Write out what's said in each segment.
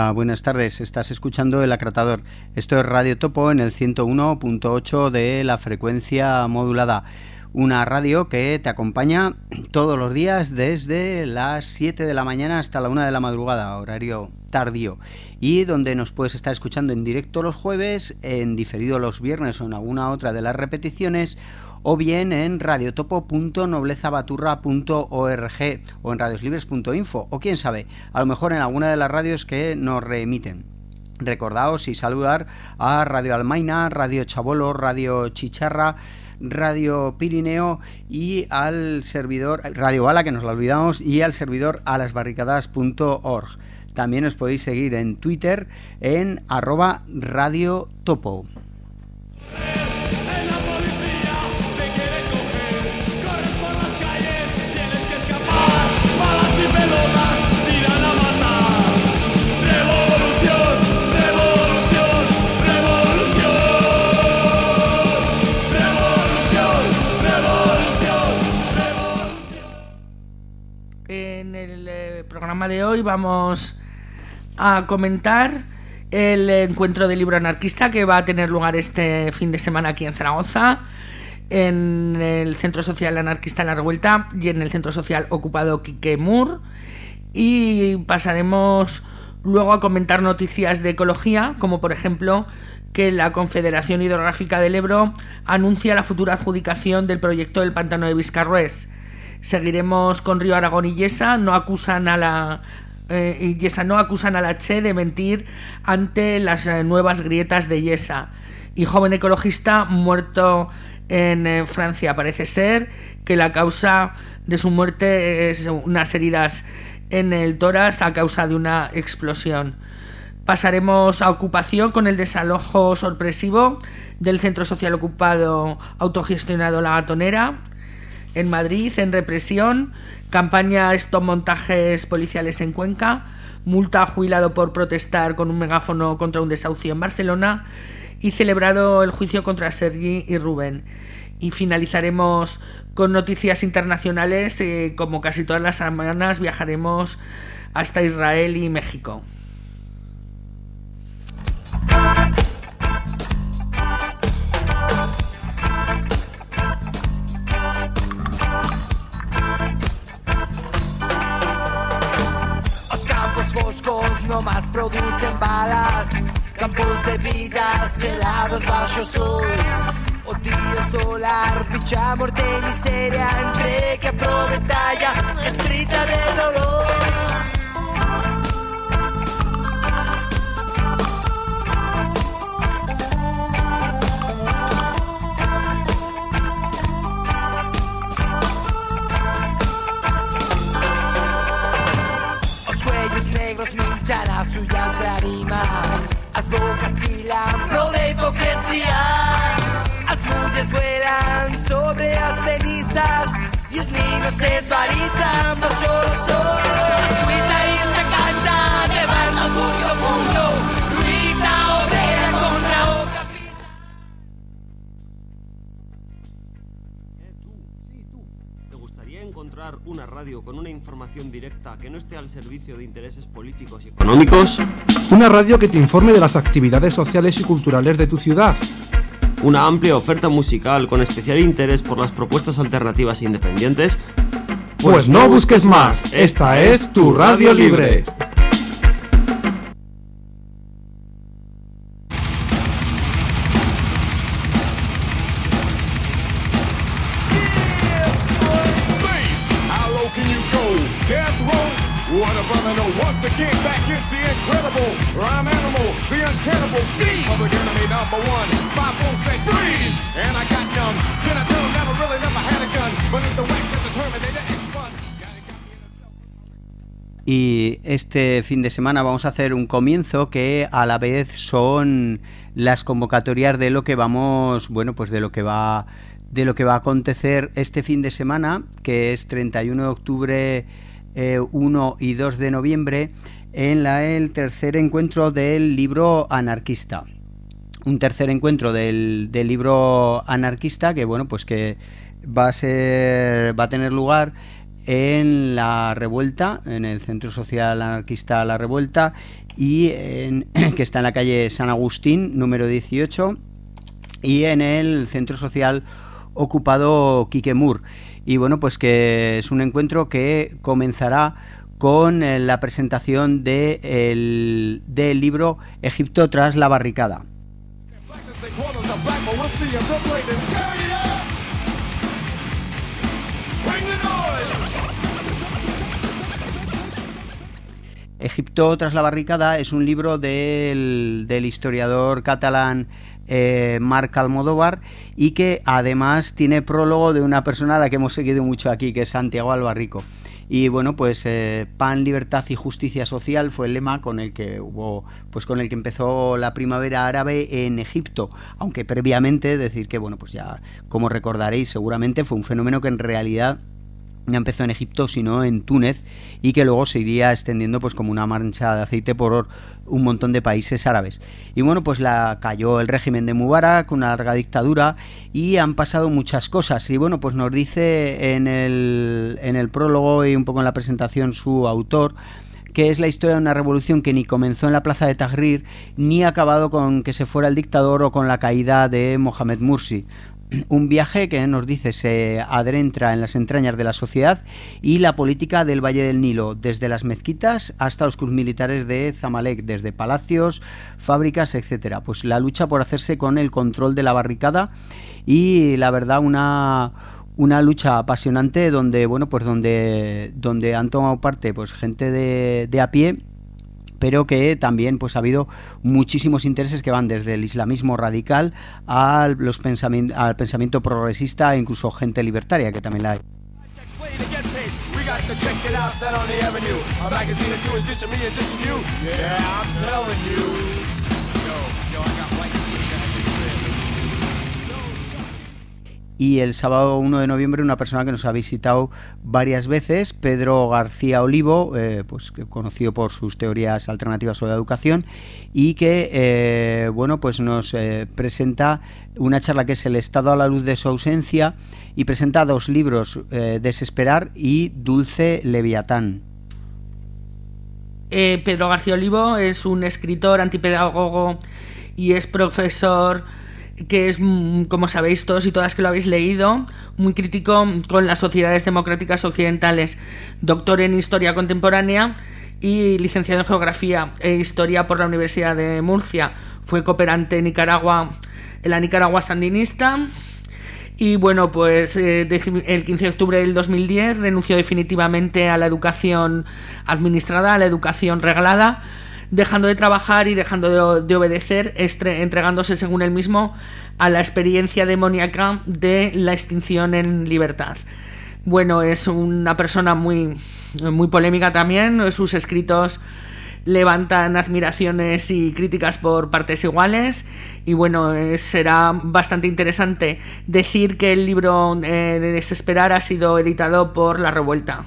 Hola, buenas tardes. Estás escuchando El Acratador. Esto es Radio Topo en el 101.8 de la frecuencia modulada. Una radio que te acompaña todos los días desde las 7 de la mañana hasta la 1 de la madrugada, horario tardío. Y donde nos puedes estar escuchando en directo los jueves, en diferido los viernes o en alguna otra de las repeticiones, o bien en radiotopo.noblezabaturra.org o en radioslibres.info, o quién sabe, a lo mejor en alguna de las radios que nos reemiten. Recordaos y saludar a Radio Almaina, Radio Chabolo, Radio Chicharra, Radio Pirineo y al servidor Radio Bala, que nos lo olvidamos, y al servidor alasbarricadas.org. También os podéis seguir en Twitter en @radiotopo. En el programa de hoy vamos a comentar el encuentro del libro anarquista que va a tener lugar este fin de semana aquí en Zaragoza, en el Centro Social Anarquista La Revuelta y en el Centro Social Ocupado Quique Mur, y pasaremos luego a comentar noticias de ecología, como por ejemplo que la Confederación Hidrográfica del Ebro anuncia la futura adjudicación del proyecto del pantano de Viscarrués. Seguiremos con Río Aragón y Yesa. No acusan a la Che de mentir ante las nuevas grietas de Yesa. Y joven ecologista muerto en Francia. Parece ser que la causa de su muerte es unas heridas en el tórax a causa de una explosión. Pasaremos a ocupación con el desalojo sorpresivo del centro social ocupado autogestionado La Gatonera en Madrid. En represión, campaña Stop Montajes Policiales en Cuenca, multa a jubilado por protestar con un megáfono contra un desahucio en Barcelona, y celebrado el juicio contra Sergi y Rubén. Y finalizaremos con noticias internacionales. Como casi todas las semanas viajaremos hasta Israel y México. No más producen balas, campos de vidas helados bajo sol. O tíos dólar, picha, muerte y miseria, entre que batalla escrita de dolor. A suyas lágrimas, as bocas chilan pro de hipocresía, as mulles vuelan sobre as cenizas y os niños desvarizan bajo los sol. As guitarristas cantan levando mundo mundo, luita obrera contra o capital. Tú. ¿Te gustaría encontrar una radio con una información directa que no esté al servicio de intereses políticos y económicos? Una radio que te informe de las actividades sociales y culturales de tu ciudad. Una amplia oferta musical con especial interés por las propuestas alternativas e independientes. Pues no busques más, esta es tu Radio Libre. Once again, back is the incredible rhyme animal, the uncannibal D. Public enemy number one, 546 freeze. And I got young, can I tell him never had a gun, but it's the wax that the Terminator X1. Y este fin de semana vamos a hacer un comienzo que a la vez son las convocatorias de lo que vamos, bueno, pues de lo que va a acontecer este fin de semana, que es 31 de octubre, 1 y 2 de noviembre, en el tercer encuentro del libro anarquista. Un tercer encuentro del libro anarquista que, bueno, pues que va a tener lugar en La Revuelta, en el Centro Social Anarquista La Revuelta, y que está en la calle San Agustín, número 18, y en el Centro Social Ocupado Quique Mur. Y bueno, pues que es un encuentro que comenzará con la presentación del libro Egipto tras la barricada. Egipto tras la barricada es un libro del historiador catalán Marc Almodóvar, y que además tiene prólogo de una persona a la que hemos seguido mucho aquí, que es Santiago Albarrico. Y bueno, pues pan, libertad y justicia social fue el lema con el que empezó la primavera árabe en Egipto, aunque previamente decir que, bueno, pues ya como recordaréis seguramente fue un fenómeno que en realidad no empezó en Egipto sino en Túnez, y que luego se iría extendiendo pues como una mancha de aceite por un montón de países árabes. Y bueno, pues cayó el régimen de Mubarak, una larga dictadura, y han pasado muchas cosas. Y bueno, pues nos dice en el prólogo y un poco en la presentación su autor que es la historia de una revolución que ni comenzó en la plaza de Tahrir ni ha acabado con que se fuera el dictador o con la caída de Mohamed Mursi. Un viaje que nos dice se adentra en las entrañas de la sociedad y la política del Valle del Nilo, desde las mezquitas hasta los clubes militares de Zamalek, desde palacios, fábricas, etcétera. Pues la lucha por hacerse con el control de la barricada, y la verdad una lucha apasionante donde, bueno, pues donde han tomado parte pues gente de a pie, pero que también pues ha habido muchísimos intereses que van desde el islamismo radical al pensamiento progresista e incluso gente libertaria, que también la hay. Y el sábado 1 de noviembre una persona que nos ha visitado varias veces, Pedro García Olivo, pues conocido por sus teorías alternativas sobre la educación, y que bueno, pues nos presenta una charla que es El Estado a la luz de su ausencia, y presenta dos libros, Desesperar y Dulce Leviatán. Pedro García Olivo es un escritor, antipedagogo, y es profesor que es, como sabéis todos y todas que lo habéis leído, muy crítico con las sociedades democráticas occidentales, doctor en Historia Contemporánea y licenciado en Geografía e Historia por la Universidad de Murcia. Fue cooperante en Nicaragua, en la Nicaragua sandinista, y bueno, pues el 15 de octubre del 2010 renunció definitivamente a la educación administrada, a la educación reglada, dejando de trabajar y dejando de obedecer, entregándose, según él mismo, a la experiencia demoníaca de la extinción en libertad. Bueno, es una persona muy, muy polémica también. Sus escritos levantan admiraciones y críticas por partes iguales, y bueno, será bastante interesante decir que el libro de Desesperar ha sido editado por La Revuelta.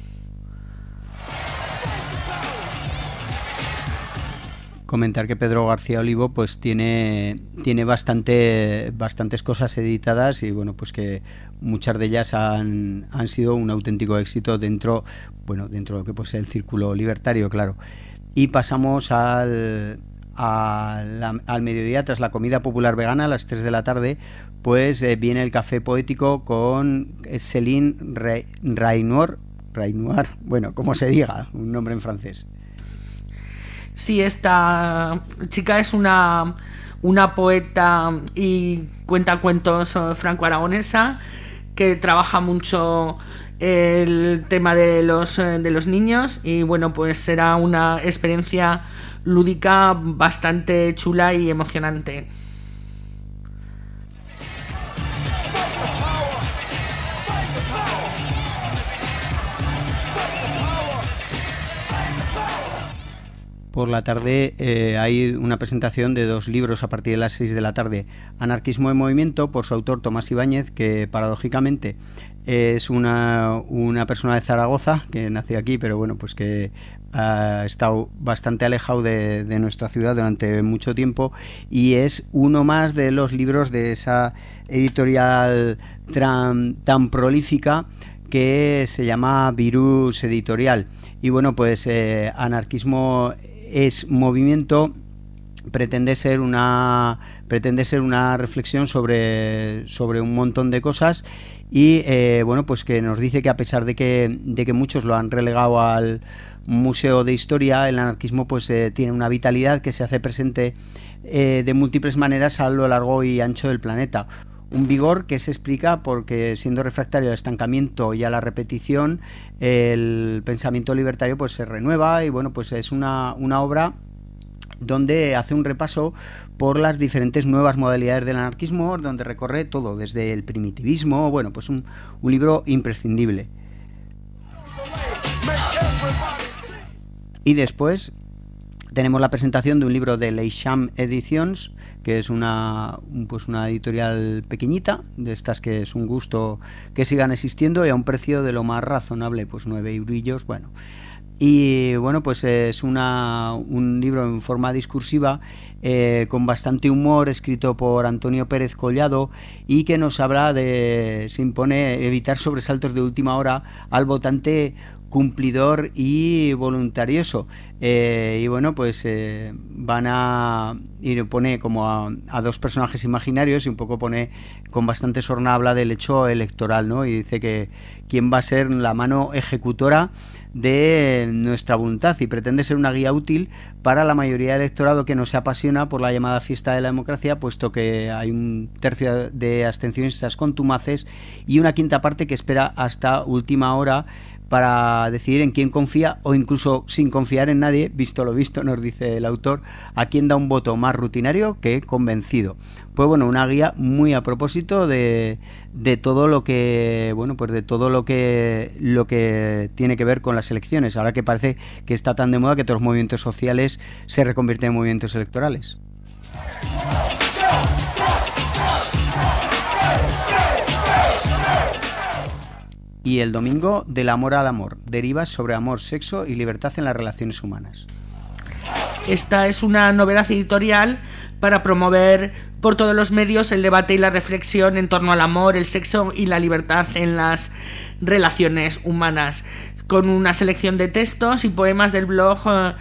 Comentar que Pedro García Olivo pues tiene bastantes cosas editadas, y bueno, pues que muchas de ellas han sido un auténtico éxito dentro de lo que pues el círculo libertario, claro. Y pasamos al mediodía, tras la comida popular vegana a las 3 de la tarde, pues viene el café poético con Céline Raynoir, bueno, como se diga, un nombre en francés. Sí, esta chica es una poeta y cuentacuentos franco-aragonesa que trabaja mucho el tema de los niños, y bueno, pues será una experiencia lúdica bastante chula y emocionante. Por la tarde hay una presentación de dos libros a partir de las 6 de la tarde. Anarquismo en movimiento, por su autor Tomás Ibáñez, que paradójicamente es una persona de Zaragoza, que nació aquí, pero bueno, pues que ha estado bastante alejado de nuestra ciudad durante mucho tiempo, y es uno más de los libros de esa editorial tan prolífica que se llama Virus Editorial. Y bueno, pues Anarquismo es movimiento pretende ser una reflexión sobre un montón de cosas y bueno, pues que nos dice que a pesar de que muchos lo han relegado al Museo de Historia, el anarquismo pues tiene una vitalidad que se hace presente de múltiples maneras a lo largo y ancho del planeta. Un vigor que se explica porque, siendo refractario al estancamiento y a la repetición, el pensamiento libertario pues se renueva y bueno, pues es una obra donde hace un repaso por las diferentes nuevas modalidades del anarquismo, donde recorre todo, desde el primitivismo. Bueno, pues un libro imprescindible. Y después tenemos la presentación de un libro de Leysham Editions, que es una editorial pequeñita, de estas que es un gusto que sigan existiendo y a un precio de lo más razonable, pues 9 eurillos, bueno. Y bueno, pues es un libro en forma discursiva, con bastante humor, escrito por Antonio Pérez Collado, y que nos habla se impone evitar sobresaltos de última hora al votante cumplidor y voluntarioso. Y bueno, pues pone como a dos personajes imaginarios y un poco pone con bastante sorna, habla del hecho electoral, ¿no? Y dice que quién va a ser la mano ejecutora de nuestra voluntad, y pretende ser una guía útil para la mayoría del electorado que no se apasiona por la llamada fiesta de la democracia, puesto que hay un tercio de abstencionistas contumaces y una quinta parte que espera hasta última hora para decidir en quién confía, o incluso sin confiar en nadie, visto lo visto, nos dice el autor, a quién da un voto más rutinario que convencido. Pues bueno, una guía muy a propósito de todo lo que, bueno, pues de todo lo que tiene que ver con las elecciones, ahora que parece que está tan de moda que todos los movimientos sociales se reconvierten en movimientos electorales. Y el domingo, Del amor al amor, derivas sobre amor, sexo y libertad en las relaciones humanas. Esta es una novedad editorial para promover por todos los medios el debate y la reflexión en torno al amor, el sexo y la libertad en las relaciones humanas, con una selección de textos y poemas del blog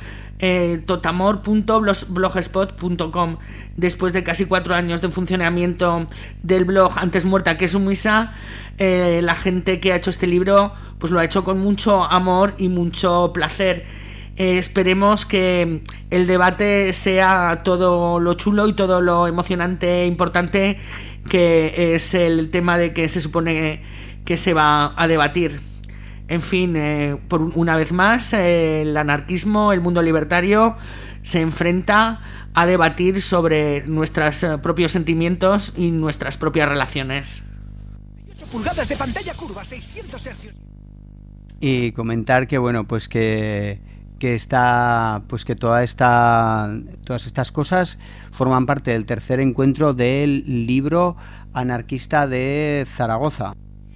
totamor.blogspot.com. Después de casi 4 años de funcionamiento del blog Antes muerta que sumisa, la gente que ha hecho este libro pues lo ha hecho con mucho amor y mucho placer. Esperemos que el debate sea todo lo chulo y todo lo emocionante e importante que es el tema de que se supone que se va a debatir. En fin, por una vez más, el anarquismo, el mundo libertario, se enfrenta a debatir sobre nuestros propios sentimientos y nuestras propias relaciones. 8 pulgadas de pantalla curva, 600 Hz. Y comentar que bueno, pues que todas estas cosas forman parte del tercer encuentro del libro anarquista de Zaragoza.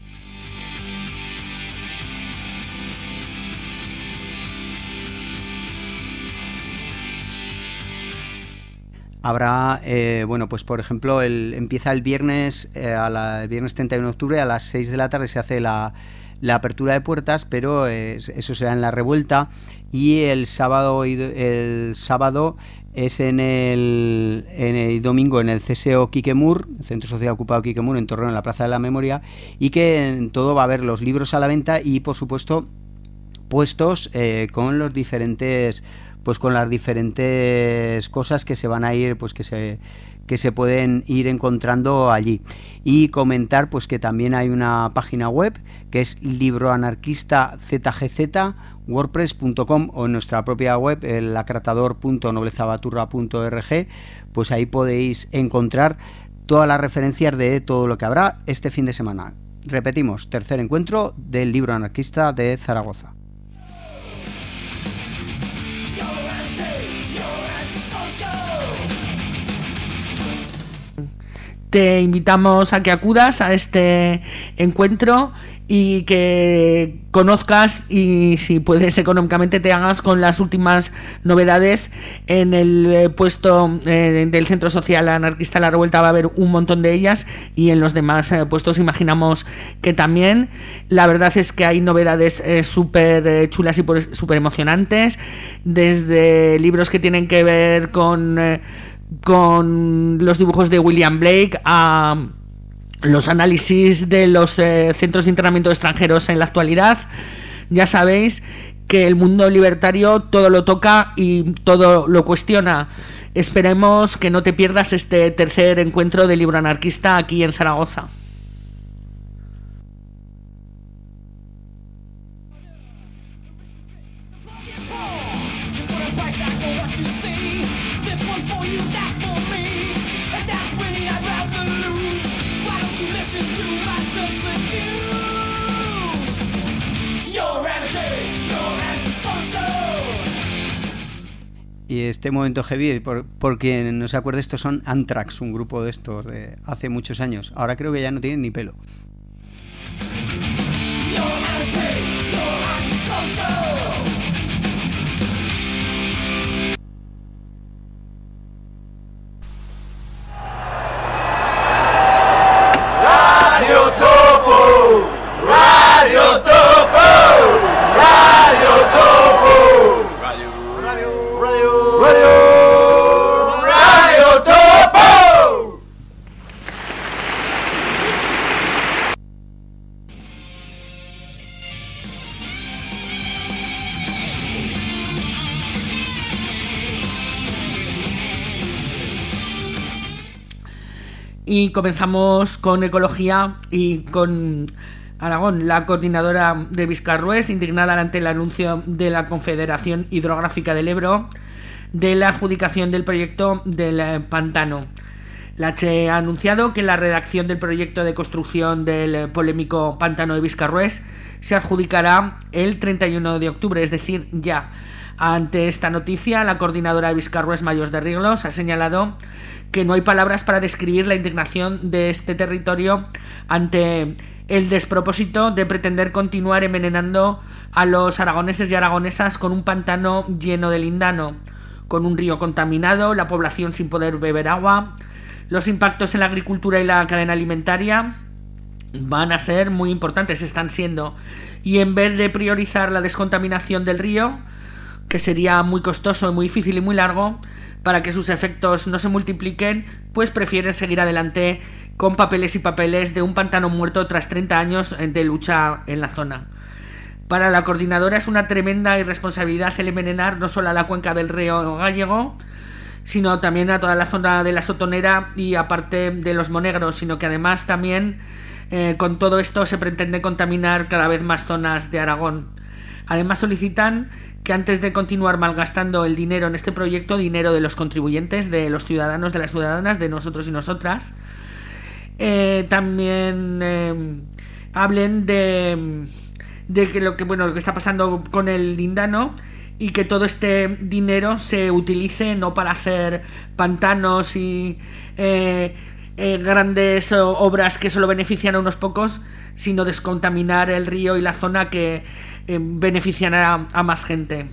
Habrá, bueno, pues por ejemplo, empieza el viernes, el viernes 31 de octubre a las 6 de la tarde se hace la apertura de puertas, pero eso será en La Revuelta, y el sábado es en el domingo en el CSO Quiquemur, el Centro Social Ocupado Quiquemur, en Torreón, en la Plaza de la Memoria, y que en todo va a haber los libros a la venta y, por supuesto, puestos con los diferentes, pues con las diferentes cosas que se van a ir, pues que se pueden ir encontrando allí. Y comentar pues que también hay una página web que es libroanarquistazgz.wordpress.com, o en nuestra propia web, el lacratador.noblezabaturra.org, pues ahí podéis encontrar todas las referencias de todo lo que habrá este fin de semana. Repetimos, tercer encuentro del libro anarquista de Zaragoza. Te invitamos a que acudas a este encuentro y que conozcas, y si puedes económicamente te hagas con las últimas novedades. En el puesto del Centro Social Anarquista La Revuelta va a haber un montón de ellas, y en los demás puestos imaginamos que también. La verdad es que hay novedades súper chulas y súper emocionantes, desde libros que tienen que ver con los dibujos de William Blake a los análisis de los centros de internamiento de extranjeros en la actualidad. Ya sabéis que el mundo libertario todo lo toca y todo lo cuestiona. Esperemos que no te pierdas este tercer encuentro de libro anarquista aquí en Zaragoza. Y este momento heavy, por quien no se acuerde, estos son Anthrax, un grupo de estos de hace muchos años. Ahora creo que ya no tienen ni pelo. Radio Topo, Radio Topo, Radio Topo, Radio Topo. Y comenzamos con ecología y con Aragón. La coordinadora de Viscarrués, indignada ante el anuncio de la Confederación Hidrográfica del Ebro de la adjudicación del proyecto del pantano. La H ha anunciado que la redacción del proyecto de construcción del polémico pantano de Viscarrués se adjudicará el 31 de octubre, es decir, ya. Ante esta noticia, la coordinadora de Viscarrués, Mayos de Riglos, ha señalado que no hay palabras para describir la indignación de este territorio ante el despropósito de pretender continuar envenenando a los aragoneses y aragonesas con un pantano lleno de lindano, con un río contaminado, la población sin poder beber agua. Los impactos en la agricultura y la cadena alimentaria van a ser muy importantes, están siendo, y en vez de priorizar la descontaminación del río, que sería muy costoso, muy difícil y muy largo, para que sus efectos no se multipliquen, pues prefieren seguir adelante con papeles y papeles de un pantano muerto tras 30 años de lucha en la zona. Para la coordinadora es una tremenda irresponsabilidad el envenenar no solo a la cuenca del río Gallego, sino también a toda la zona de la Sotonera y aparte de los Monegros, sino que además también con todo esto se pretende contaminar cada vez más zonas de Aragón. Además solicitan que antes de continuar malgastando el dinero en este proyecto, dinero de los contribuyentes, de los ciudadanos, de las ciudadanas, de nosotros y nosotras, también hablen de que lo que está pasando con el lindano, y que todo este dinero se utilice no para hacer pantanos y grandes obras que solo benefician a unos pocos, sino descontaminar el río y la zona que beneficiará a más gente.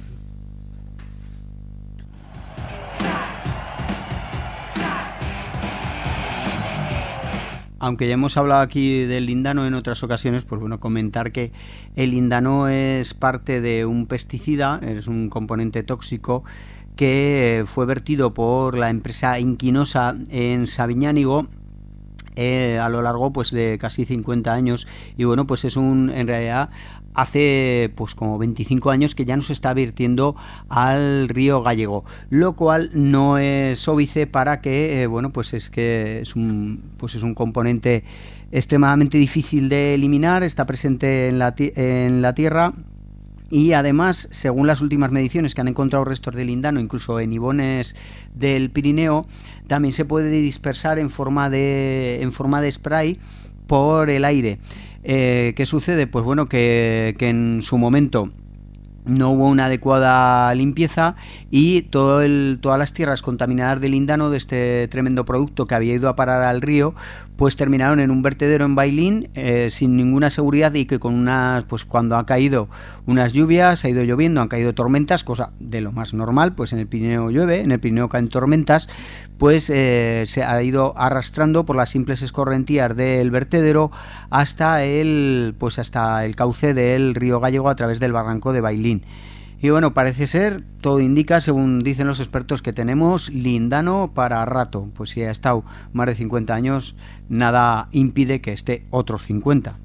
Aunque ya hemos hablado aquí del lindano en otras ocasiones, pues bueno, comentar que el lindano es parte de un pesticida, es un componente tóxico que fue vertido por la empresa Inquinosa en Sabiñánigo a lo largo pues de casi 50 años, y bueno, pues es en realidad hace pues como 25 años que ya no se está vertiendo al río Gallego, lo cual no es óbice para que pues es que es un componente extremadamente difícil de eliminar, está presente en la tierra. Y además, según las últimas mediciones que han encontrado restos de lindano, incluso en ibones del Pirineo, también se puede dispersar en forma de spray por el aire. ¿Qué sucede? Pues bueno, que en su momento no hubo una adecuada limpieza y todas las tierras contaminadas de lindano de este tremendo producto que había ido a parar al río, pues terminaron en un vertedero en Bailín sin ninguna seguridad, y que con pues cuando ha caído unas lluvias, ha ido lloviendo, han caído tormentas, cosa de lo más normal, pues en el Pirineo llueve, en el Pirineo caen tormentas, pues se ha ido arrastrando por las simples escorrentías del vertedero hasta el cauce del río Gallego a través del barranco de Bailín. Y bueno, parece ser, todo indica, según dicen los expertos, que tenemos lindano para rato. Pues si ha estado más de 50 años, nada impide que esté otros 50.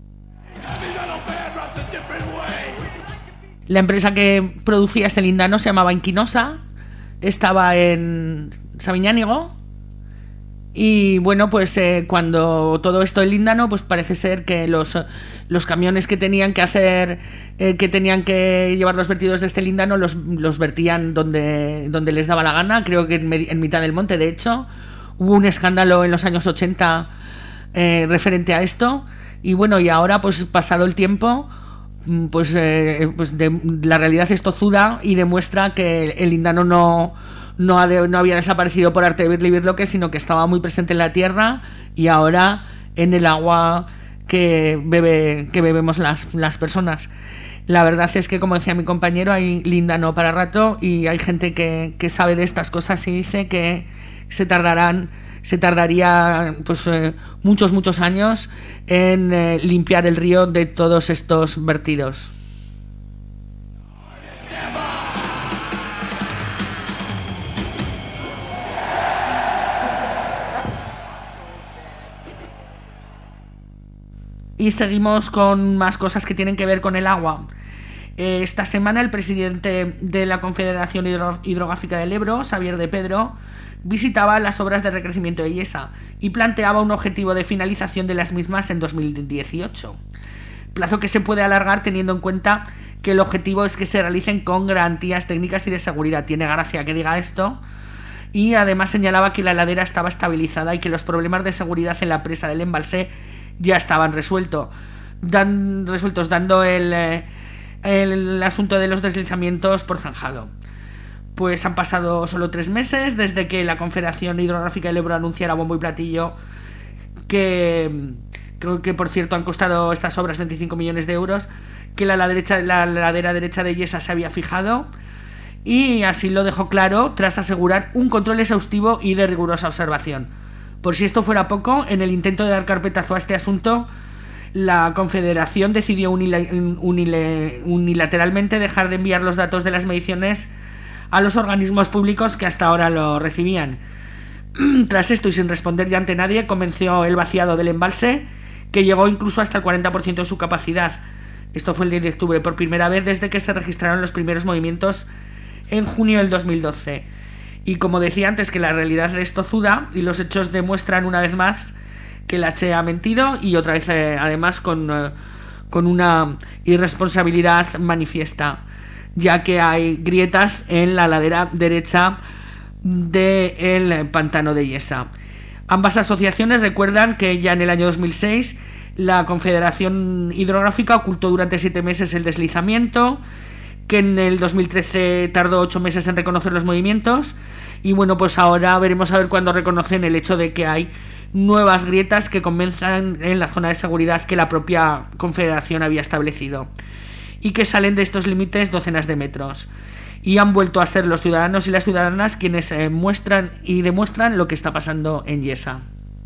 La empresa que producía este lindano se llamaba Inquinosa, estaba en Sabiñánigo. Y bueno, pues cuando todo esto del lindano, pues parece ser que los camiones que tenían que hacer, que tenían que llevar los vertidos de este lindano, los vertían donde les daba la gana, creo que en mitad del monte. De hecho, hubo un escándalo en los años 80 referente a esto, y bueno, y ahora pues pasado el tiempo, pues la realidad es tozuda y demuestra que el lindano no había desaparecido por arte de Birloque, sino que estaba muy presente en la tierra y ahora en el agua que bebemos las personas. La verdad es que, como decía mi compañero, hay lindano para rato, y hay gente que sabe de estas cosas y dice que se tardaría pues muchos años en limpiar el río de todos estos vertidos. Y seguimos con más cosas que tienen que ver con el agua. Esta semana el presidente de la Confederación Hidrográfica del Ebro, Xavier de Pedro, visitaba las obras de recrecimiento de Yesa y planteaba un objetivo de finalización de las mismas en 2018. Plazo que se puede alargar teniendo en cuenta que el objetivo es que se realicen con garantías técnicas y de seguridad. Tiene gracia que diga esto. Y además señalaba que la ladera estaba estabilizada y que los problemas de seguridad en la presa del embalse ya estaban resueltos, dando el asunto de los deslizamientos por zanjado. Pues han pasado solo 3 meses desde que la Confederación Hidrográfica del Ebro anunciara bombo y platillo que, creo que por cierto han costado estas obras 25 millones de euros, que la ladera derecha de Yesa se había fijado, y así lo dejó claro tras asegurar un control exhaustivo y de rigurosa observación. Por si esto fuera poco, en el intento de dar carpetazo a este asunto, la Confederación decidió unilateralmente dejar de enviar los datos de las mediciones a los organismos públicos que hasta ahora lo recibían. Tras esto, y sin responder ya ante nadie, comenzó el vaciado del embalse, que llegó incluso hasta el 40% de su capacidad. Esto fue el 10 de octubre, por primera vez desde que se registraron los primeros movimientos en junio del 2012. Y como decía antes, que la realidad es tozuda y los hechos demuestran una vez más que la Che ha mentido, y otra vez además con una irresponsabilidad manifiesta, ya que hay grietas en la ladera derecha del pantano de Yesa. Ambas asociaciones recuerdan que ya en el año 2006 la Confederación Hidrográfica ocultó durante 7 meses el deslizamiento, que en el 2013 tardó 8 meses en reconocer los movimientos, y bueno, pues ahora veremos a ver cuándo reconocen el hecho de que hay nuevas grietas que comienzan en la zona de seguridad que la propia Confederación había establecido, y que salen de estos límites docenas de metros, y han vuelto a ser los ciudadanos y las ciudadanas quienes muestran y demuestran lo que está pasando en Yesa.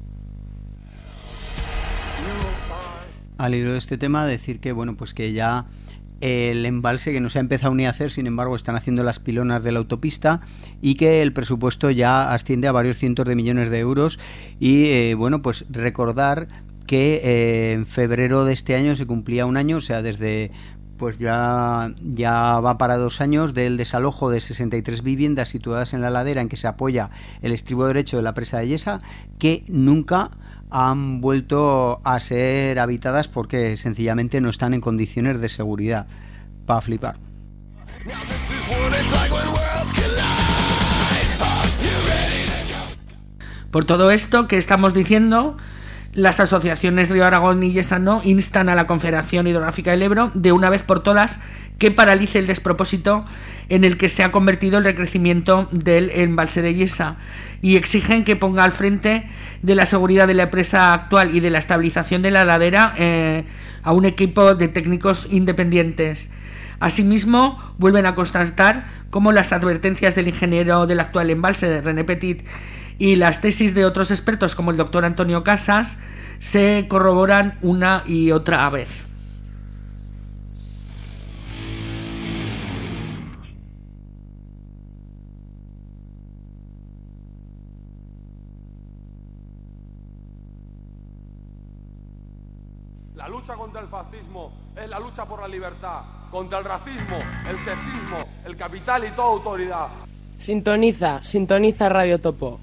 Al hilo de este tema, decir que bueno, pues que ya el embalse, que no se ha empezado ni a hacer, sin embargo están haciendo las pilonas de la autopista, y que el presupuesto ya asciende a varios cientos de millones de euros. Y bueno, pues recordar que en febrero de este año se cumplía un año, o sea, desde pues ya va para 2 años del desalojo de 63 viviendas situadas en la ladera en que se apoya el estribo derecho de la presa de Yesa, que nunca han vuelto a ser habitadas porque sencillamente no están en condiciones de seguridad. Para flipar. Por todo esto que estamos diciendo, Las asociaciones Río Aragón y Yesano instan a la Confederación Hidrográfica del Ebro de una vez por todas que paralice el despropósito en el que se ha convertido el recrecimiento del embalse de Yesa y exigen que ponga al frente de la seguridad de la presa actual y de la estabilización de la ladera a un equipo de técnicos independientes. Asimismo, vuelven a constatar cómo las advertencias del ingeniero del actual embalse, René Petit, y las tesis de otros expertos como el doctor Antonio Casas se corroboran una y otra vez. La lucha contra el fascismo es la lucha por la libertad, contra el racismo, el sexismo, el capital y toda autoridad. Sintoniza Radio Topo.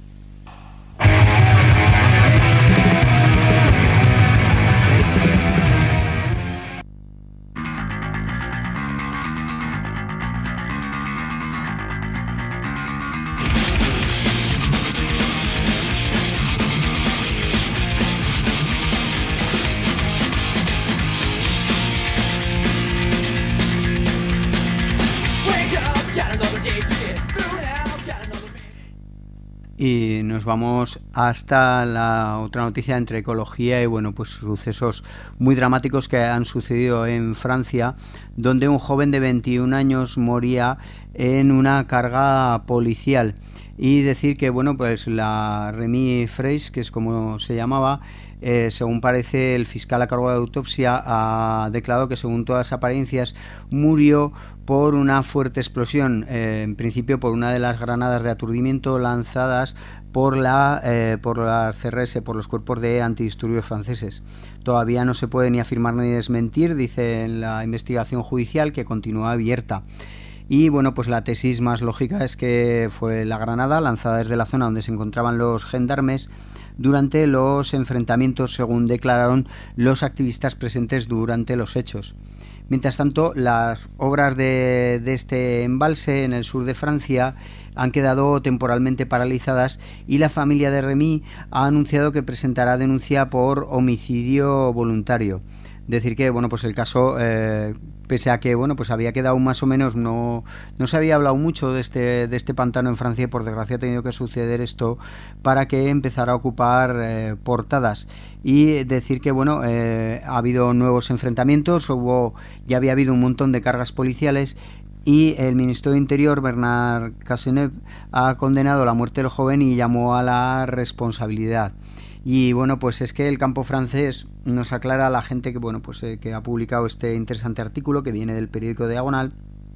Y nos vamos hasta la otra noticia entre ecología y bueno, pues sucesos muy dramáticos que han sucedido en Francia, donde un joven de 21 años moría en una carga policial. Y decir que bueno, pues la Rémi Fraisse, que es como se llamaba, según parece el fiscal a cargo de autopsia ha declarado que según todas las apariencias murió por una fuerte explosión, en principio por una de las granadas de aturdimiento lanzadas por las CRS, por los cuerpos de antidisturbios franceses. Todavía no se puede ni afirmar ni desmentir, dice en la investigación judicial, que continúa abierta. Y bueno, pues la tesis más lógica es que fue la granada lanzada desde la zona donde se encontraban los gendarmes durante los enfrentamientos, según declararon los activistas presentes durante los hechos. Mientras tanto, las obras de este embalse en el sur de Francia han quedado temporalmente paralizadas y la familia de Rémi ha anunciado que presentará denuncia por homicidio voluntario. Decir que bueno, pues el caso, pese a que bueno, pues había quedado más o menos, no se había hablado mucho de este pantano en Francia, y por desgracia ha tenido que suceder esto para que empezara a ocupar portadas. Y decir que bueno, ha habido nuevos enfrentamientos, ya había habido un montón de cargas policiales, y el ministro de Interior, Bernard Cazeneuve, ha condenado la muerte del joven y llamó a la responsabilidad. Y bueno, pues es que el campo francés nos aclara a la gente que bueno, pues que ha publicado este interesante artículo que viene del periódico Diagonal,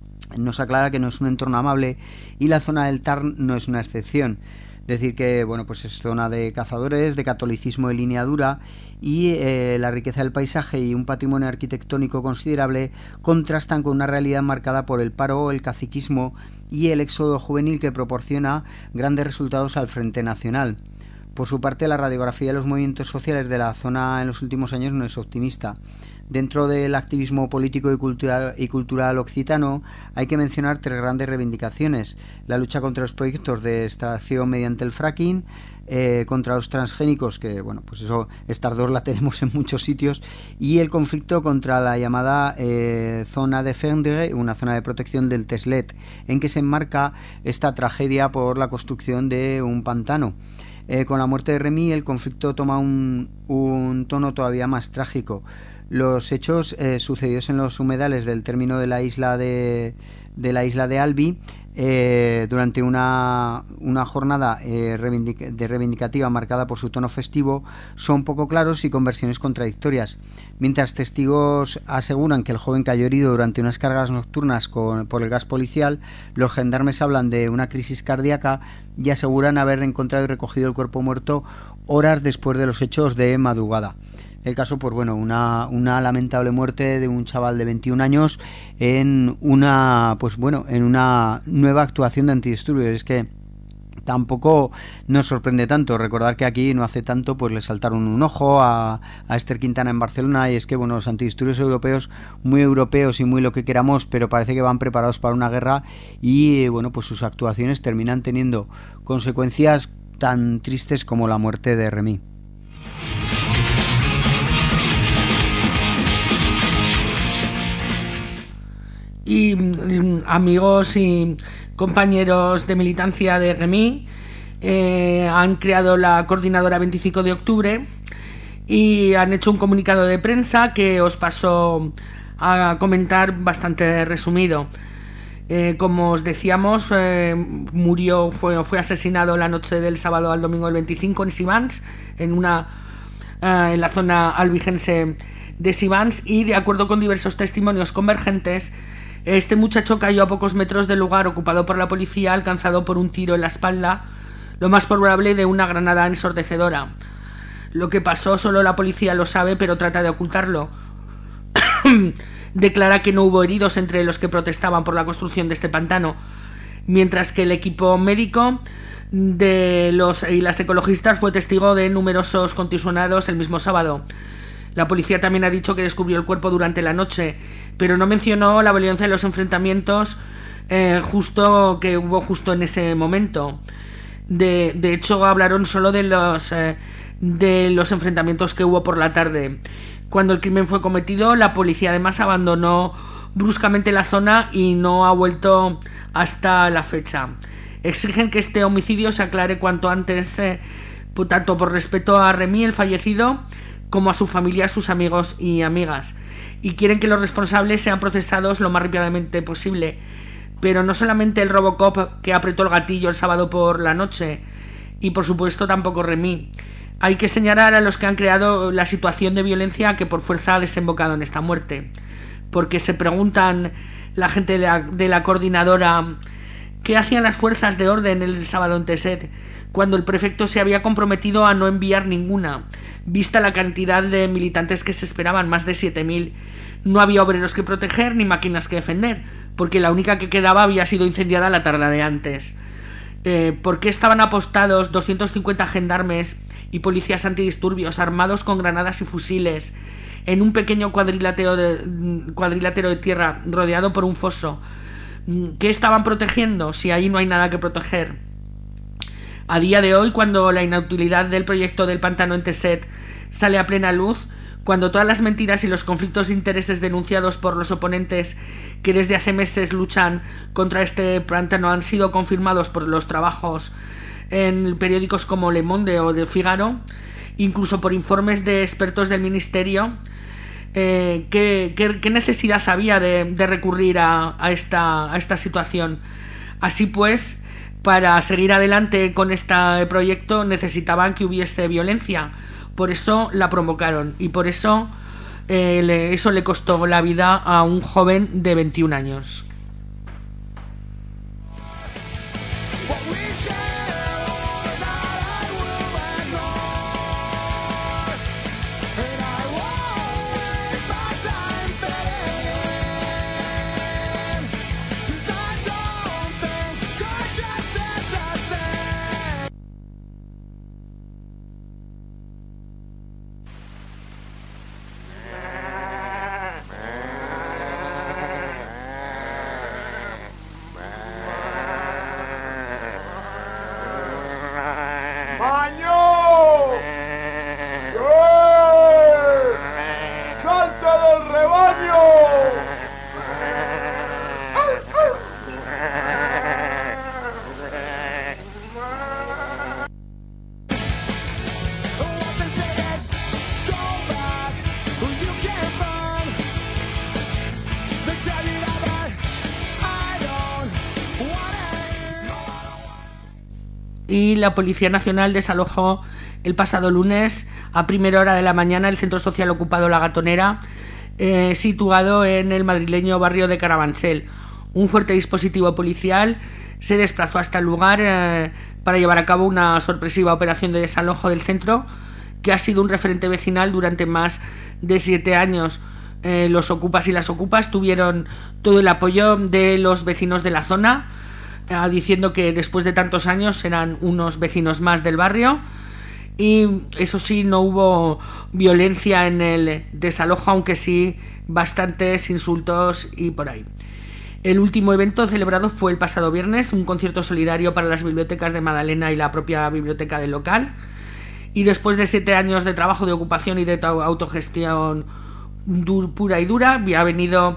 nos aclara que no es un entorno amable y la zona del Tarn no es una excepción. Decir que bueno, pues es zona de cazadores, de catolicismo de línea dura, y la riqueza del paisaje y un patrimonio arquitectónico considerable contrastan con una realidad marcada por el paro, el caciquismo y el éxodo juvenil que proporciona grandes resultados al Frente Nacional. Por su parte, la radiografía de los movimientos sociales de la zona en los últimos años no es optimista. Dentro del activismo político y cultural occitano hay que mencionar tres grandes reivindicaciones: la lucha contra los proyectos de extracción mediante el fracking, contra los transgénicos, que bueno, pues eso, estas dos la tenemos en muchos sitios, y el conflicto contra la llamada zona de Fendere, una zona de protección del Teslet, en que se enmarca esta tragedia por la construcción de un pantano. Con la muerte de Rémi, el conflicto toma un tono todavía más trágico. Los hechos sucedidos en los humedales del término de la isla de Albi, durante una jornada reivindicativa marcada por su tono festivo, son poco claros y con versiones contradictorias. Mientras testigos aseguran que el joven cayó herido durante unas cargas nocturnas por el gas policial, los gendarmes hablan de una crisis cardíaca y aseguran haber encontrado y recogido el cuerpo muerto horas después de los hechos de madrugada. El caso, pues bueno, una lamentable muerte de un chaval de 21 años en una nueva actuación de antidisturbios. Es que tampoco nos sorprende tanto. Recordar que aquí no hace tanto pues le saltaron un ojo a Esther Quintana en Barcelona, y es que bueno, los antidisturbios europeos, muy europeos y muy lo que queramos, pero parece que van preparados para una guerra, y bueno, pues sus actuaciones terminan teniendo consecuencias tan tristes como la muerte de Rémi. y amigos y compañeros de militancia de Remy han creado la coordinadora 25 de octubre y han hecho un comunicado de prensa que os paso a comentar bastante resumido. Como os decíamos, fue asesinado la noche del sábado al domingo del 25 en Sivans, en la zona albigense de Sivans, y de acuerdo con diversos testimonios convergentes, este muchacho cayó a pocos metros del lugar ocupado por la policía, alcanzado por un tiro en la espalda, lo más probable de una granada ensordecedora. Lo que pasó solo la policía lo sabe, pero trata de ocultarlo. Declara que no hubo heridos entre los que protestaban por la construcción de este pantano, mientras que el equipo médico y las ecologistas fue testigo de numerosos contusionados el mismo sábado. La policía también ha dicho que descubrió el cuerpo durante la noche, pero no mencionó la violencia de los enfrentamientos que hubo justo en ese momento. De hecho, hablaron solo de los enfrentamientos que hubo por la tarde. Cuando el crimen fue cometido, la policía además abandonó bruscamente la zona y no ha vuelto hasta la fecha. Exigen que este homicidio se aclare cuanto antes, tanto por respeto a Remy, el fallecido, como a su familia, sus amigos y amigas. Y quieren que los responsables sean procesados lo más rápidamente posible. Pero no solamente el Robocop que apretó el gatillo el sábado por la noche, y por supuesto tampoco Remy. Hay que señalar a los que han creado la situación de violencia que por fuerza ha desembocado en esta muerte. Porque se preguntan la gente de la coordinadora qué hacían las fuerzas de orden el sábado en Tesset, cuando el prefecto se había comprometido a no enviar ninguna, vista la cantidad de militantes que se esperaban, más de 7.000. No había obreros que proteger ni máquinas que defender, porque la única que quedaba había sido incendiada la tarde de antes. ¿Por qué estaban apostados 250 gendarmes y policías antidisturbios armados con granadas y fusiles en un pequeño cuadrilátero de tierra rodeado por un foso? ¿Qué estaban protegiendo si ahí no hay nada que proteger? A día de hoy, cuando la inutilidad del proyecto del pantano en Tesset sale a plena luz, cuando todas las mentiras y los conflictos de intereses denunciados por los oponentes que desde hace meses luchan contra este pantano han sido confirmados por los trabajos en periódicos como Le Monde o The Figaro, incluso por informes de expertos del ministerio, ¿qué necesidad había de recurrir a esta situación? Así pues, para seguir adelante con este proyecto necesitaban que hubiese violencia. Por eso la provocaron y por eso eso le costó la vida a un joven de 21 años. Y la Policía Nacional desalojó el pasado lunes a primera hora de la mañana el centro social ocupado La Gatonera, situado en el madrileño barrio de Carabanchel. Un fuerte dispositivo policial se desplazó hasta el lugar para llevar a cabo una sorpresiva operación de desalojo del centro, que ha sido un referente vecinal durante más de 7 años. Los ocupas y las ocupas tuvieron todo el apoyo de los vecinos de la zona, diciendo que después de tantos años eran unos vecinos más del barrio. Y eso sí, no hubo violencia en el desalojo, aunque sí bastantes insultos y por ahí. El último evento celebrado fue el pasado viernes, un concierto solidario para las bibliotecas de Magdalena y la propia biblioteca del local. Y después de 7 años de trabajo, de ocupación y de autogestión pura y dura, ha venido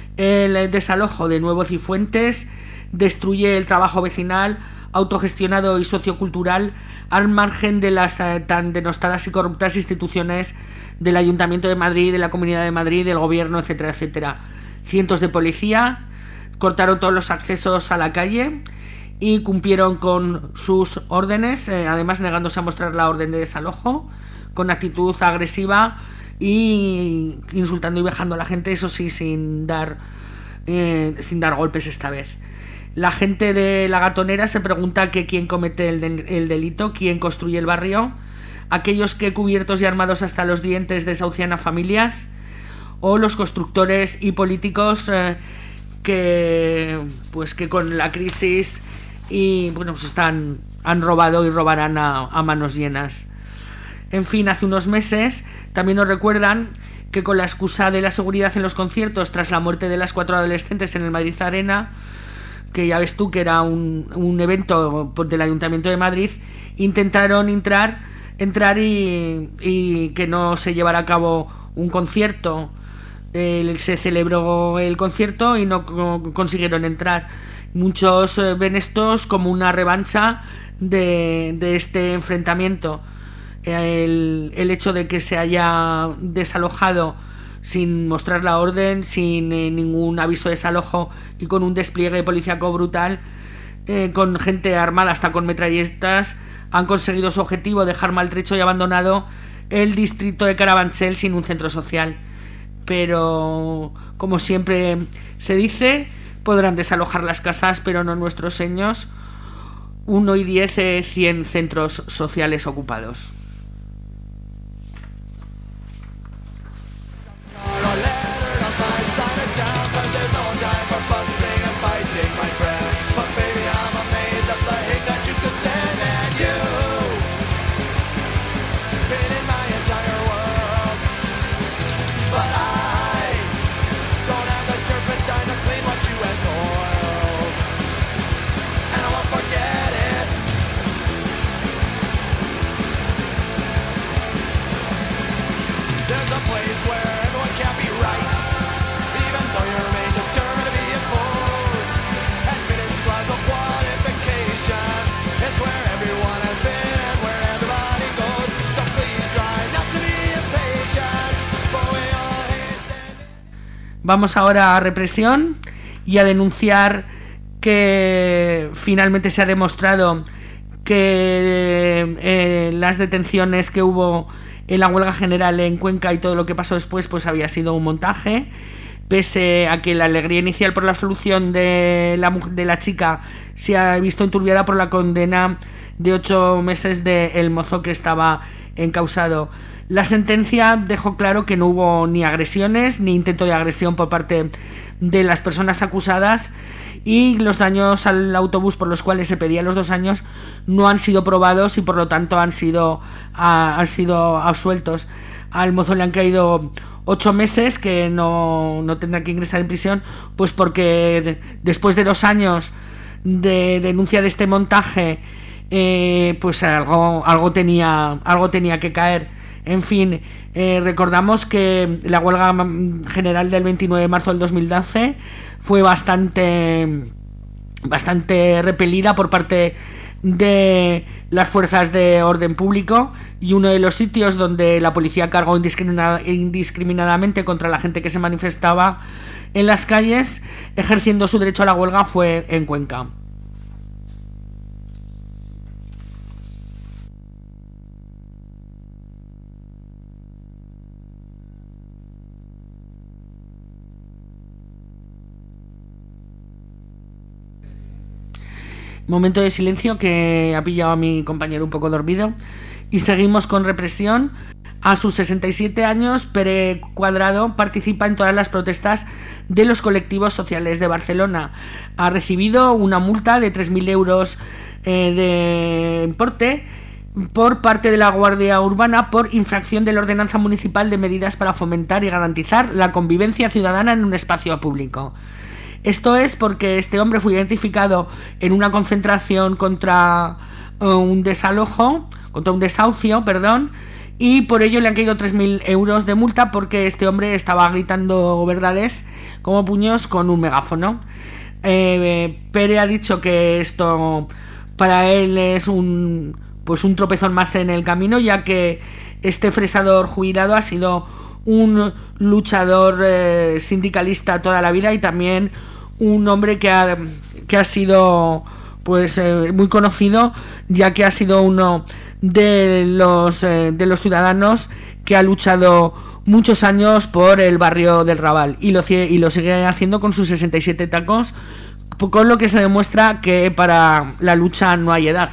el desalojo de Nuevo Cifuentes destruye el trabajo vecinal, autogestionado y sociocultural, al margen de las tan denostadas y corruptas instituciones del Ayuntamiento de Madrid, de la Comunidad de Madrid, del Gobierno, etcétera, etcétera. Cientos de policía cortaron todos los accesos a la calle y cumplieron con sus órdenes, además negándose a mostrar la orden de desalojo, con actitud agresiva y insultando y vejando a la gente, eso sí, sin dar golpes esta vez. La gente de La Gatonera se pregunta que quién comete el delito, quién construye el barrio, aquellos que, cubiertos y armados hasta los dientes, desahucian a familias, o los constructores y políticos que con la crisis y bueno, pues han robado y robarán a manos llenas. En fin, hace unos meses también nos recuerdan que con la excusa de la seguridad en los conciertos tras la muerte de las 4 adolescentes en el Madrid Arena, que ya ves tú que era un evento del Ayuntamiento de Madrid, intentaron entrar y que no se llevara a cabo un concierto. Se celebró el concierto y no consiguieron entrar. Muchos ven estos como una revancha de este enfrentamiento. El hecho de que se haya desalojado sin mostrar la orden, sin ningún aviso de desalojo y con un despliegue policíaco brutal, con gente armada hasta con metralletas, han conseguido su objetivo: dejar maltrecho y abandonado el distrito de Carabanchel sin un centro social. Pero, como siempre se dice, podrán desalojar las casas, pero no nuestros seños. 1 y 10, 100 centros sociales ocupados. Vamos ahora a represión y a denunciar que finalmente se ha demostrado que las detenciones que hubo en la huelga general en Cuenca y todo lo que pasó después pues había sido un montaje, pese a que la alegría inicial por la absolución de la chica se ha visto enturbiada por la condena de 8 meses del mozo que estaba encausado. La sentencia dejó claro que no hubo ni agresiones ni intento de agresión por parte de las personas acusadas, y los daños al autobús por los cuales se pedían los 2 años no han sido probados y por lo tanto han sido absueltos. Al mozo le han caído 8 meses que no tendrá que ingresar en prisión, pues porque después de 2 años de denuncia de este montaje, pues algo tenía que caer. En fin, recordamos que la huelga general del 29 de marzo del 2012 fue bastante repelida por parte de las fuerzas de orden público, y uno de los sitios donde la policía cargó indiscriminadamente contra la gente que se manifestaba en las calles ejerciendo su derecho a la huelga fue en Cuenca. Momento de silencio que ha pillado a mi compañero un poco dormido. Y seguimos con represión. A sus 67 años, Pere Cuadrado participa en todas las protestas de los colectivos sociales de Barcelona. Ha recibido una multa de 3.000 euros de importe por parte de la Guardia Urbana por infracción de la Ordenanza Municipal de Medidas para fomentar y garantizar la convivencia ciudadana en un espacio público. Esto es porque este hombre fue identificado en una concentración contra un desahucio, y por ello le han caído 3.000 euros de multa porque este hombre estaba gritando verdades como puños con un megáfono. Pere ha dicho que esto para él es un tropezón más en el camino, ya que este fresador jubilado ha sido un luchador sindicalista toda la vida y también un hombre que ha sido muy conocido, ya que ha sido uno de los ciudadanos que ha luchado muchos años por el barrio del Raval y lo sigue haciendo con sus 67 tacos, con lo que se demuestra que para la lucha no hay edad.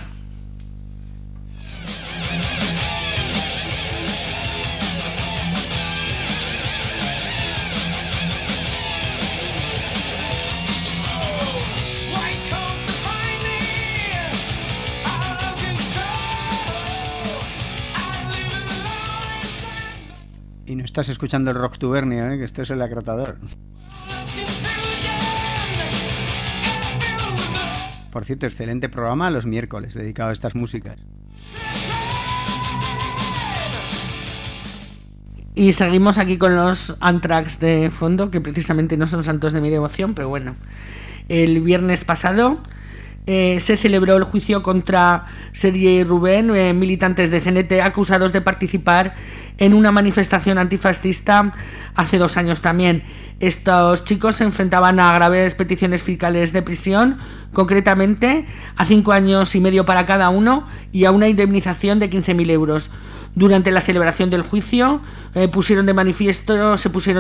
Y no estás escuchando el rock tubernio, que esto es el acratador. Por cierto, excelente programa los miércoles dedicado a estas músicas. Y seguimos aquí con los Anthrax de fondo, que precisamente no son santos de mi devoción, pero bueno. El viernes pasado se celebró el juicio contra Sergi y Rubén, militantes de CNT acusados de participar en una manifestación antifascista hace 2 años también. Estos chicos se enfrentaban a graves peticiones fiscales de prisión, concretamente a 5 años y medio para cada uno y a una indemnización de 15.000 euros. Durante la celebración del juicio se pusieron de manifiesto,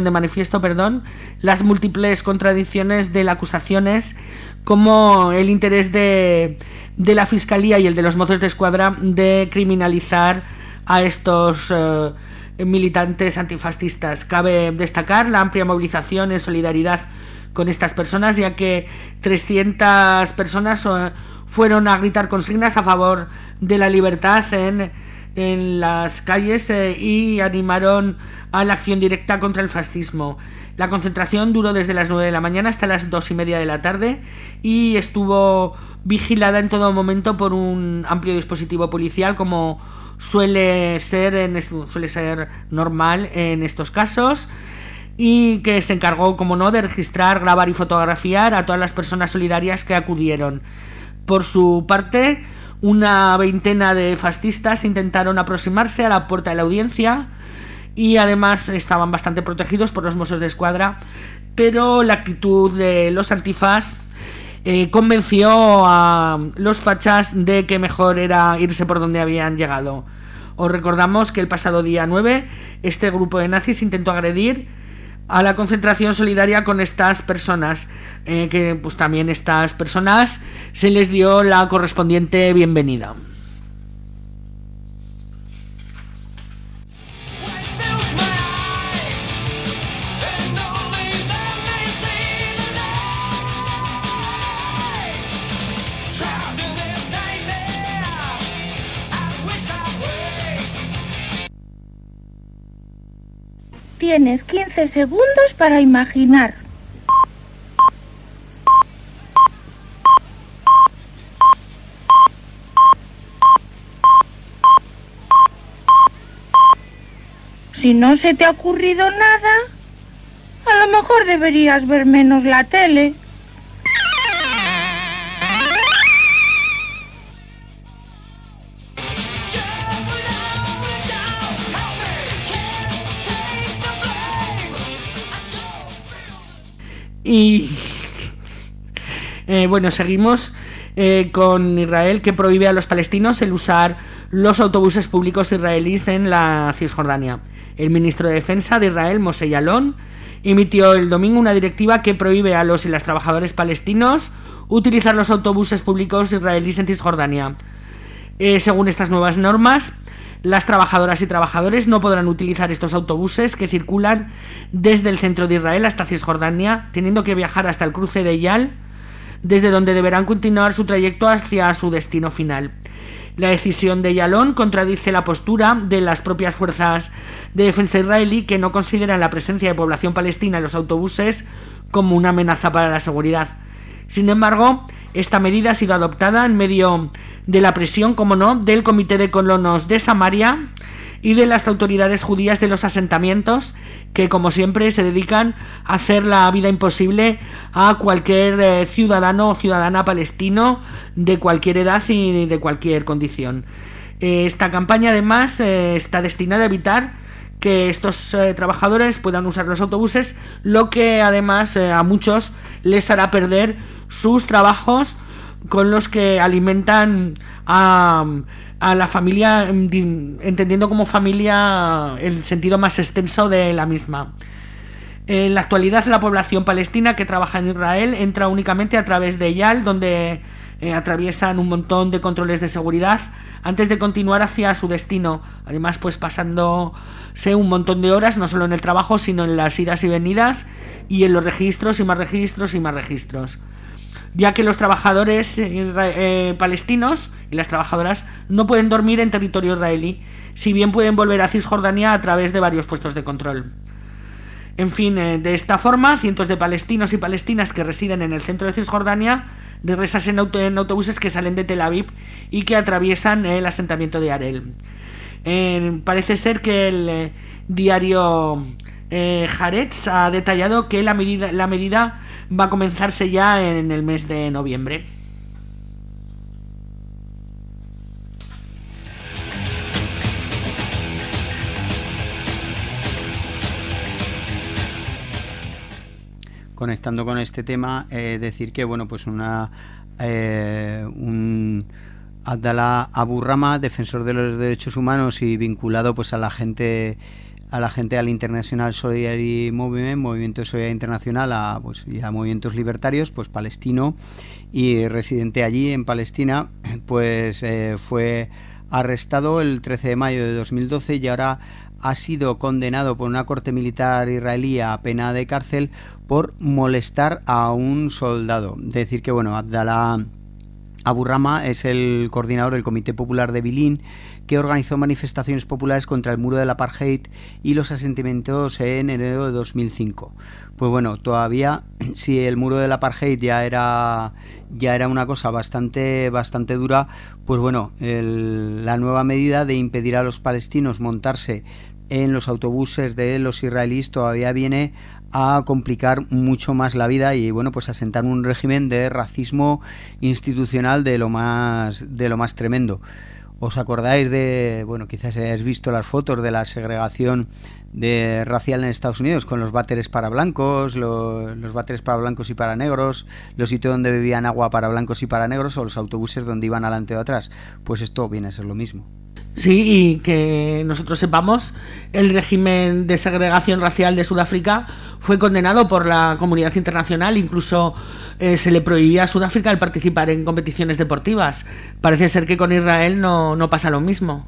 las múltiples contradicciones de las acusaciones, como el interés de la Fiscalía y el de los Mossos de Escuadra de criminalizar a estos militantes antifascistas. Cabe destacar la amplia movilización en solidaridad con estas personas, ya que 300 personas fueron a gritar consignas a favor de la libertad en las calles y animaron a la acción directa contra el fascismo. La concentración duró desde las 9 de la mañana hasta las 2:30 de la tarde y estuvo vigilada en todo momento por un amplio dispositivo policial, como suele ser normal en estos casos, y que se encargó, como no, de registrar, grabar y fotografiar a todas las personas solidarias que acudieron. Por su parte, una veintena de fascistas intentaron aproximarse a la puerta de la audiencia y además estaban bastante protegidos por los Mossos de Escuadra, pero la actitud de los antifas convenció a los fachas de que mejor era irse por donde habían llegado. Os recordamos que el pasado día 9 este grupo de nazis intentó agredir a la concentración solidaria con estas personas, que pues también estas personas se les dio la correspondiente bienvenida. Tienes 15 segundos para imaginar. Si no se te ha ocurrido nada, a lo mejor deberías ver menos la tele. Y bueno, seguimos con Israel, que prohíbe a los palestinos el usar los autobuses públicos israelíes en la Cisjordania. El ministro de Defensa de Israel, Moshe Yaalon, emitió el domingo una directiva que prohíbe a los y las trabajadores palestinos utilizar los autobuses públicos israelíes en Cisjordania. Según estas nuevas normas, las trabajadoras y trabajadores no podrán utilizar estos autobuses que circulan desde el centro de Israel hasta Cisjordania, teniendo que viajar hasta el cruce de Eyal, desde donde deberán continuar su trayecto hacia su destino final. La decisión de Yaalon contradice la postura de las propias fuerzas de defensa israelí, que no consideran la presencia de población palestina en los autobuses como una amenaza para la seguridad. Sin embargo, esta medida ha sido adoptada en medio de la presión, como no, del Comité de Colonos de Samaria, y de las autoridades judías de los asentamientos, que como siempre se dedican a hacer la vida imposible a cualquier ciudadano o ciudadana palestino de cualquier edad y de cualquier condición. Esta campaña además está destinada a evitar que estos trabajadores puedan usar los autobuses, lo que además a muchos les hará perder sus trabajos con los que alimentan a la familia, entendiendo como familia el sentido más extenso de la misma. En la actualidad, la población palestina que trabaja en Israel entra únicamente a través de Eyal, donde atraviesan un montón de controles de seguridad antes de continuar hacia su destino, además pues pasándose un montón de horas no solo en el trabajo sino en las idas y venidas y en los registros y más registros y más registros, ya que los trabajadores palestinos y las trabajadoras no pueden dormir en territorio israelí, si bien pueden volver a Cisjordania a través de varios puestos de control. En fin, de esta forma, cientos de palestinos y palestinas que residen en el centro de Cisjordania regresan en autobuses que salen de Tel Aviv y que atraviesan el asentamiento de Arel. Parece ser que el diario Haaretz ha detallado que la medida va a comenzarse ya en el mes de noviembre. Conectando con este tema, decir que bueno, pues Abdallah Abu Rama, defensor de los derechos humanos y vinculado pues a la gente al International Solidarity Movement, Movimiento de Solidaridad Internacional, y a movimientos libertarios, pues palestino y residente allí en Palestina, pues fue arrestado el 13 de mayo de 2012 y ahora ha sido condenado por una corte militar israelí a pena de cárcel por molestar a un soldado. Decir que bueno, Abdallah Abu Rama es el coordinador del Comité Popular de Bilín, que organizó manifestaciones populares contra el muro del apartheid y los asentamientos en enero de 2005. Pues bueno, todavía si el muro del apartheid ya era una cosa bastante dura, pues bueno, la nueva medida de impedir a los palestinos montarse en los autobuses de los israelíes todavía viene a complicar mucho más la vida y bueno, pues a sentar un régimen de racismo institucional de lo más tremendo. ¿Os acordáis de, bueno, quizás hayáis visto las fotos de la segregación racial en Estados Unidos, con los váteres para blancos, los váteres para blancos y para negros, los sitios donde bebían agua para blancos y para negros, o los autobuses donde iban adelante o atrás? Pues esto viene a ser lo mismo. Sí, y que nosotros sepamos, el régimen de segregación racial de Sudáfrica fue condenado por la comunidad internacional, incluso se le prohibía a Sudáfrica el participar en competiciones deportivas. Parece ser que con Israel no pasa lo mismo.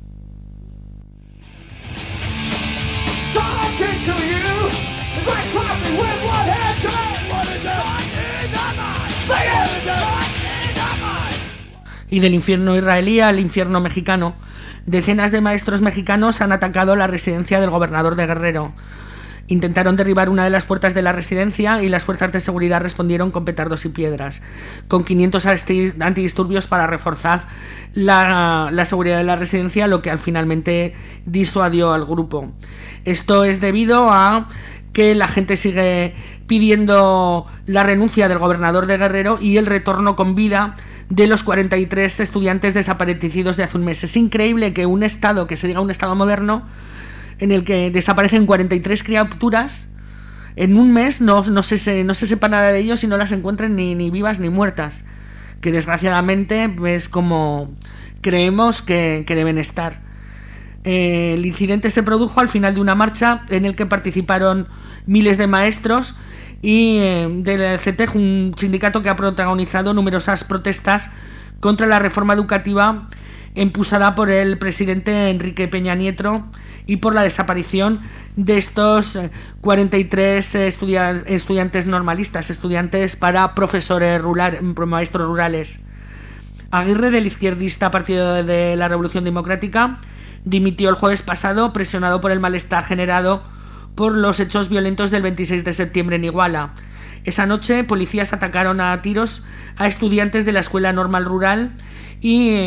Y del infierno israelí al infierno mexicano, decenas de maestros mexicanos han atacado la residencia del gobernador de Guerrero. Intentaron derribar una de las puertas de la residencia y las fuerzas de seguridad respondieron con petardos y piedras, con 500 antidisturbios para reforzar la seguridad de la residencia, lo que finalmente disuadió al grupo. Esto es debido a que la gente sigue pidiendo la renuncia del gobernador de Guerrero y el retorno con vida de los 43 estudiantes desaparecidos de hace un mes. Es increíble que un estado, que se diga un estado moderno, en el que desaparecen 43 criaturas, en un mes no se sepa nada de ellos y no las encuentren ni vivas ni muertas, que desgraciadamente es como creemos que deben estar. El incidente se produjo al final de una marcha en el que participaron miles de maestros y del CETEG, un sindicato que ha protagonizado numerosas protestas contra la reforma educativa impulsada por el presidente Enrique Peña Nieto y por la desaparición de estos 43 estudiantes normalistas, estudiantes para maestros rurales. Aguirre, del izquierdista Partido de la Revolución Democrática, dimitió el jueves pasado, presionado por el malestar generado por los hechos violentos del 26 de septiembre en Iguala. Esa noche, policías atacaron a tiros a estudiantes de la Escuela Normal Rural y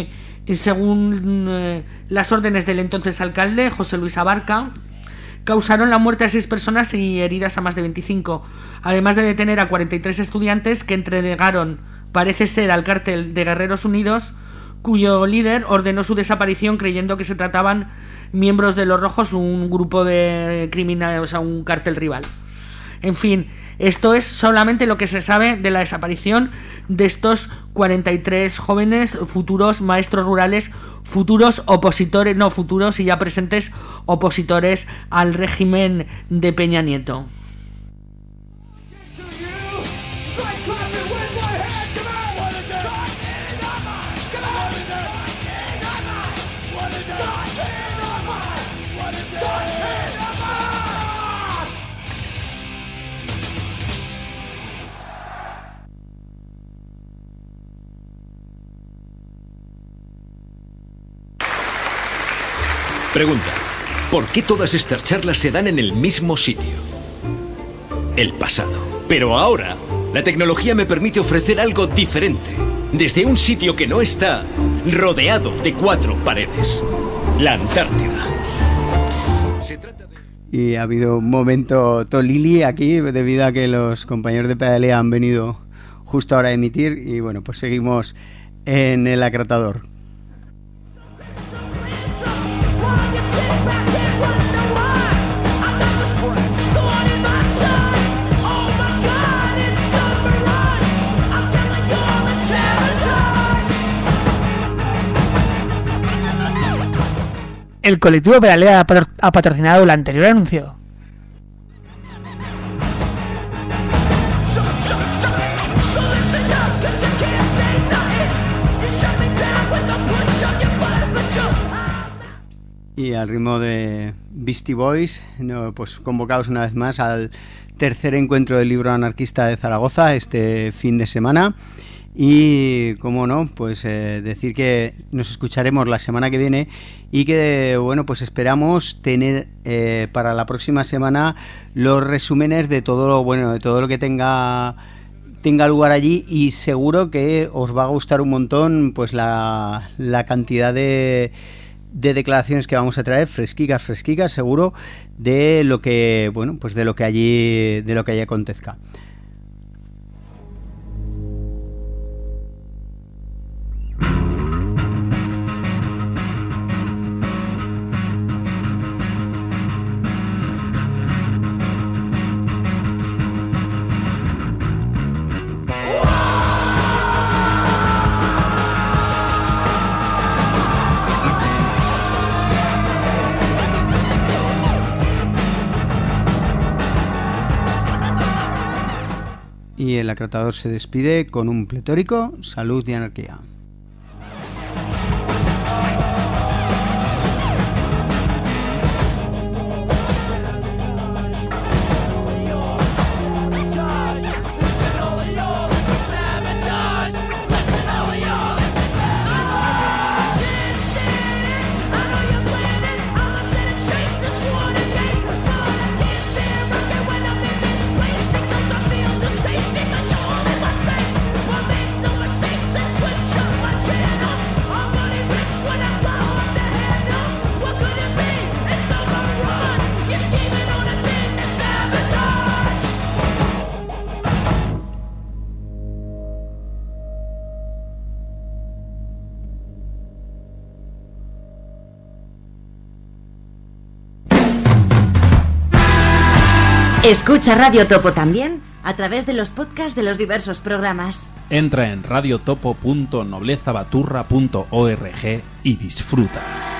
Y según las órdenes del entonces alcalde, José Luis Abarca, causaron la muerte a 6 personas y heridas a más de 25, además de detener a 43 estudiantes que entregaron, parece ser, al cártel de Guerreros Unidos, cuyo líder ordenó su desaparición creyendo que se trataban miembros de los Rojos, un grupo de criminales, o sea, un cártel rival. En fin, esto es solamente lo que se sabe de la desaparición de estos 43 jóvenes futuros maestros rurales, futuros opositores, no futuros y ya presentes opositores al régimen de Peña Nieto. Pregunta: ¿por qué todas estas charlas se dan en el mismo sitio? El pasado. Pero ahora, la tecnología me permite ofrecer algo diferente. Desde un sitio que no está rodeado de 4 paredes. La Antártida. Se trata de... Y ha habido un momento Tolili aquí, debido a que los compañeros de Pedalea han venido justo ahora a emitir. Y bueno, pues seguimos en el acratador. El colectivo Pedalea ha patrocinado el anterior anuncio. Y al ritmo de Beastie Boys, pues convocados una vez más al tercer encuentro del libro anarquista de Zaragoza este fin de semana. Y, como no, pues decir que nos escucharemos la semana que viene y que, bueno, pues esperamos tener para la próxima semana los resúmenes de todo lo bueno, de todo lo que tenga lugar allí, y seguro que os va a gustar un montón pues la cantidad de declaraciones que vamos a traer, fresquicas, seguro, de lo que, bueno, pues de lo que allí acontezca. Y el acratador se despide con un pletórico salud y anarquía. Escucha Radio Topo también a través de los podcasts de los diversos programas. Entra en radiotopo.noblezabaturra.org y disfruta.